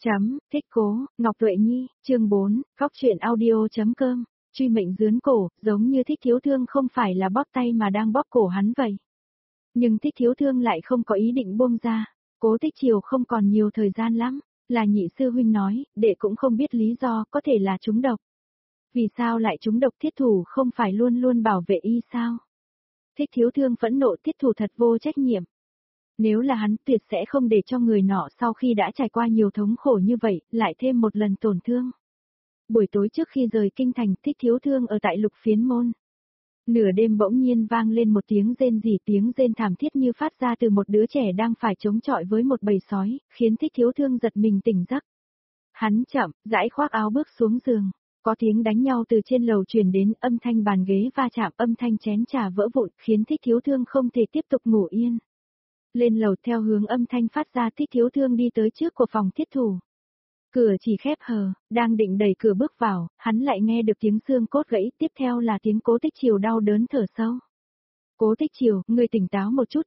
Thích cố, Ngọc Tuệ Nhi, chương 4, khóc chuyện audio.com, truy mệnh dướn cổ, giống như Thích Thiếu Thương không phải là bóp tay mà đang bóp cổ hắn vậy. Nhưng Thích Thiếu Thương lại không có ý định buông ra, Cố Tích Chiều không còn nhiều thời gian lắm, là nhị sư huynh nói, đệ cũng không biết lý do, có thể là trúng độc. Vì sao lại trúng độc? Thiết thủ không phải luôn luôn bảo vệ y sao? Thích Thiếu Thương phẫn nộ, Thiết thủ thật vô trách nhiệm. Nếu là hắn tuyệt sẽ không để cho người nọ sau khi đã trải qua nhiều thống khổ như vậy, lại thêm một lần tổn thương. Buổi tối trước khi rời kinh thành, Thích Thiếu Thương ở tại Lục Phiến Môn. Nửa đêm bỗng nhiên vang lên một tiếng rên rỉ, tiếng rên thảm thiết như phát ra từ một đứa trẻ đang phải chống chọi với một bầy sói, khiến Thích Thiếu Thương giật mình tỉnh giấc. Hắn chậm, rãi khoác áo bước xuống giường. Có tiếng đánh nhau từ trên lầu truyền đến, âm thanh bàn ghế va chạm, âm thanh chén trà vỡ vụn, khiến Thích Thiếu Thương không thể tiếp tục ngủ yên. Lên lầu theo hướng âm thanh phát ra, Thích Thiếu Thương đi tới trước của phòng Thiết thủ. Cửa chỉ khép hờ, đang định đẩy cửa bước vào, hắn lại nghe được tiếng xương cốt gãy, tiếp theo là tiếng Cố Tích Chiều đau đớn thở sâu. Cố Tích Chiều, ngươi tỉnh táo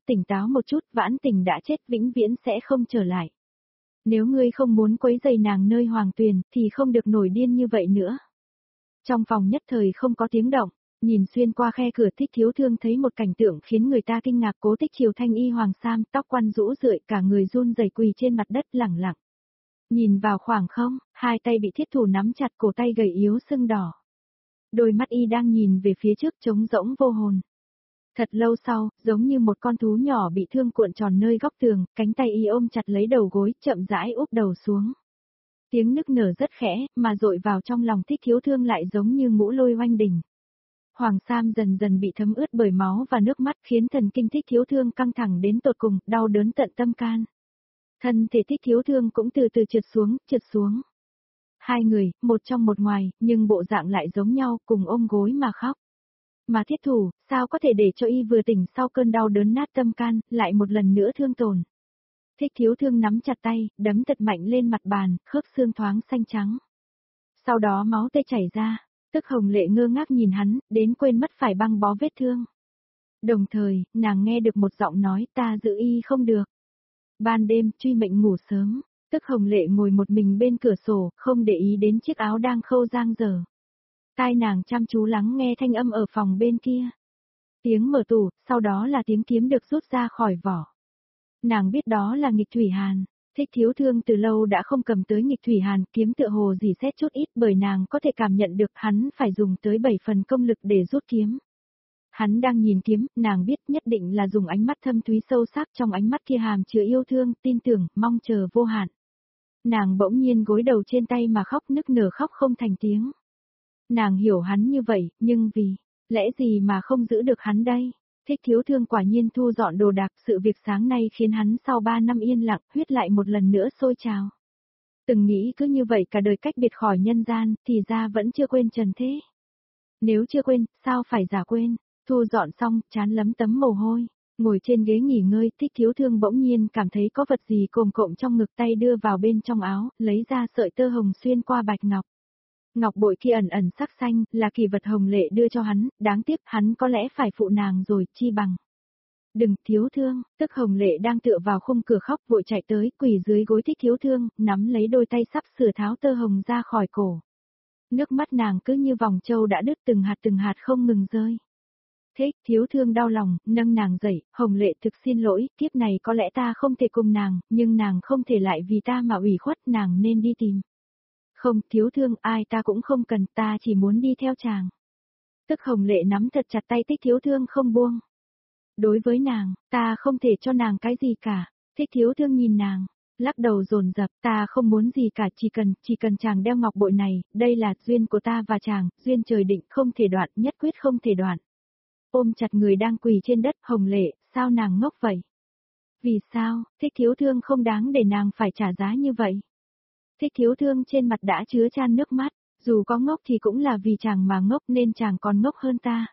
một chút, Vãn Tình đã chết, vĩnh viễn sẽ không trở lại. Nếu ngươi không muốn quấy rầy nàng nơi Hoàng Tuyền, thì không được nổi điên như vậy nữa. Trong phòng nhất thời không có tiếng động, nhìn xuyên qua khe cửa, Thích Thiếu Thương thấy một cảnh tượng khiến người ta kinh ngạc. Cố Tích Chiều thanh y hoàng sam, tóc quăn rũ rượi, cả người run rẩy quỳ trên mặt đất lẳng lặng. Nhìn vào khoảng không, hai tay bị Thiết thủ nắm chặt, cổ tay gầy yếu sưng đỏ. Đôi mắt y đang nhìn về phía trước trống rỗng vô hồn. Thật lâu sau, giống như một con thú nhỏ bị thương cuộn tròn nơi góc tường, cánh tay y ôm chặt lấy đầu gối, chậm rãi úp đầu xuống. Tiếng nức nở rất khẽ, mà dội vào trong lòng Thích Thiếu Thương lại giống như ngũ lôi oanh đỉnh. Hoàng sam dần dần bị thấm ướt bởi máu và nước mắt, khiến thần kinh Thích Thiếu Thương căng thẳng đến tột cùng, đau đớn tận tâm can. Thân thể Thích Thiếu Thương cũng từ từ trượt xuống. Hai người, một trong một ngoài, nhưng bộ dạng lại giống nhau, cùng ôm gối mà khóc. Mà Thiết thủ, sao có thể để cho y vừa tỉnh sau cơn đau đớn nát tâm can, lại một lần nữa thương tổn. Thích Thiếu Thương nắm chặt tay, đấm thật mạnh lên mặt bàn, khớp xương thoáng xanh trắng. Sau đó máu tê chảy ra, Tức Hồng Lệ ngơ ngác nhìn hắn, đến quên mất phải băng bó vết thương. Đồng thời, nàng nghe được một giọng nói, ta giữ y không được. Ban đêm, truy mệnh ngủ sớm, Tức Hồng Lệ ngồi một mình bên cửa sổ, không để ý đến chiếc áo đang khâu giang dở. Tai nàng chăm chú lắng nghe thanh âm ở phòng bên kia. Tiếng mở tủ, sau đó là tiếng kiếm được rút ra khỏi vỏ. Nàng biết đó là nghịch thủy hàn. Thích Thiếu Thương từ lâu đã không cầm tới nghịch thủy hàn, kiếm tựa hồ dỉ xét chút ít, bởi nàng có thể cảm nhận được hắn phải dùng tới 7 phần công lực để rút kiếm. Hắn đang nhìn kiếm, nàng biết nhất định là dùng ánh mắt thâm thúy sâu sắc, trong ánh mắt kia hàm chứa yêu thương, tin tưởng, mong chờ vô hạn. Nàng bỗng nhiên gối đầu trên tay mà khóc nức nở, khóc không thành tiếng. Nàng hiểu hắn như vậy, nhưng vì lẽ gì mà không giữ được hắn đây? Thích Thiếu Thương quả nhiên thu dọn đồ đạc, sự việc sáng nay khiến hắn sau 3 năm yên lặng, huyết lại một lần nữa sôi trào. Từng nghĩ cứ như vậy cả đời cách biệt khỏi nhân gian, thì ra vẫn chưa quên trần thế. Nếu chưa quên, sao phải giả quên? Thu dọn xong, trán lấm tấm mồ hôi, ngồi trên ghế nghỉ ngơi, Thích Thiếu Thương bỗng nhiên cảm thấy có vật gì cồm cộm trong ngực, tay đưa vào bên trong áo, lấy ra sợi tơ hồng xuyên qua bạch ngọc. Ngọc bội kia ẩn ẩn sắc xanh, là kỳ vật Hồng Lệ đưa cho hắn, đáng tiếc hắn có lẽ phải phụ nàng rồi, chi bằng. Đừng, Thiếu Thương, Tức Hồng Lệ đang tựa vào khung cửa khóc, vội chạy tới, quỳ dưới gối Thích Thiếu Thương, nắm lấy đôi tay sắp sửa tháo tơ hồng ra khỏi cổ. Nước mắt nàng cứ như vòng châu đã đứt từng hạt không ngừng rơi. Thích Thiếu Thương đau lòng, nâng nàng dậy, Hồng Lệ thực xin lỗi, kiếp này có lẽ ta không thể cùng nàng, nhưng nàng không thể lại vì ta mà ủy khuất, nàng nên đi tìm. Không, Thiếu Thương, ai ta cũng không cần, ta chỉ muốn đi theo chàng. Tức Hồng Lệ nắm thật chặt tay Thích Thiếu Thương không buông. Đối với nàng, ta không thể cho nàng cái gì cả. Thích Thiếu Thương nhìn nàng, lắc đầu dồn dập, ta không muốn gì cả, chỉ cần chàng đeo ngọc bội này, đây là duyên của ta và chàng, duyên trời định không thể đoạn, nhất quyết không thể đoạn. Ôm chặt người đang quỳ trên đất, Hồng Lệ, sao nàng ngốc vậy? Vì sao, Thích Thiếu Thương không đáng để nàng phải trả giá như vậy? Thích Thiếu Thương trên mặt đã chứa chan nước mắt, dù có ngốc thì cũng là vì chàng mà ngốc nên chàng còn ngốc hơn ta.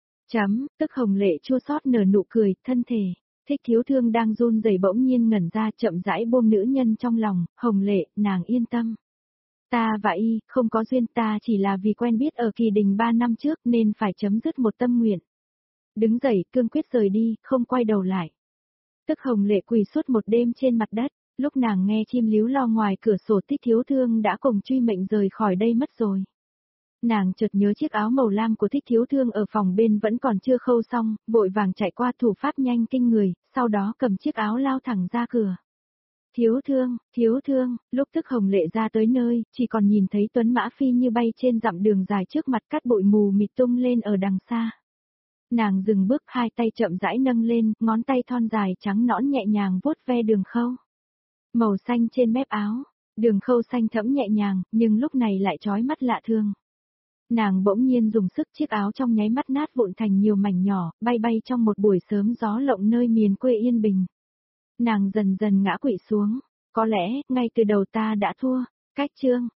Tức Hồng Lệ chua xót nở nụ cười, thân thể. Thích Thiếu Thương đang run rẩy bỗng nhiên ngẩn ra, chậm rãi buông nữ nhân trong lòng, Hồng Lệ, nàng yên tâm. Ta và y, không có duyên, ta chỉ là vì quen biết ở Kỳ Đình 3 năm trước nên phải chấm dứt một tâm nguyện. Đứng dậy, cương quyết rời đi, không quay đầu lại. Tức Hồng Lệ quỳ suốt một đêm trên mặt đất. Lúc nàng nghe chim líu lo ngoài cửa sổ Thích Thiếu Thương đã cùng Truy Mệnh rời khỏi đây mất rồi. Nàng chợt nhớ chiếc áo màu lam của Thích Thiếu Thương ở phòng bên vẫn còn chưa khâu xong, vội vàng chạy qua thủ pháp nhanh kinh người, sau đó cầm chiếc áo lao thẳng ra cửa. Thiếu thương, lúc tức Hồng Lệ ra tới nơi, chỉ còn nhìn thấy tuấn mã phi như bay trên dặm đường dài trước mặt cát bụi mù mịt tung lên ở đằng xa. Nàng dừng bước, hai tay chậm rãi nâng lên, ngón tay thon dài trắng nõn nhẹ nhàng vuốt ve đường khâu. Màu xanh trên mép áo, đường khâu xanh thẫm nhẹ nhàng, nhưng lúc này lại chói mắt lạ thường. Nàng bỗng nhiên dùng sức, chiếc áo trong nháy mắt nát vụn thành nhiều mảnh nhỏ, bay bay trong một buổi sớm gió lộng nơi miền quê yên bình. Nàng dần dần ngã quỵ xuống, có lẽ, ngay từ đầu ta đã thua, cách chương.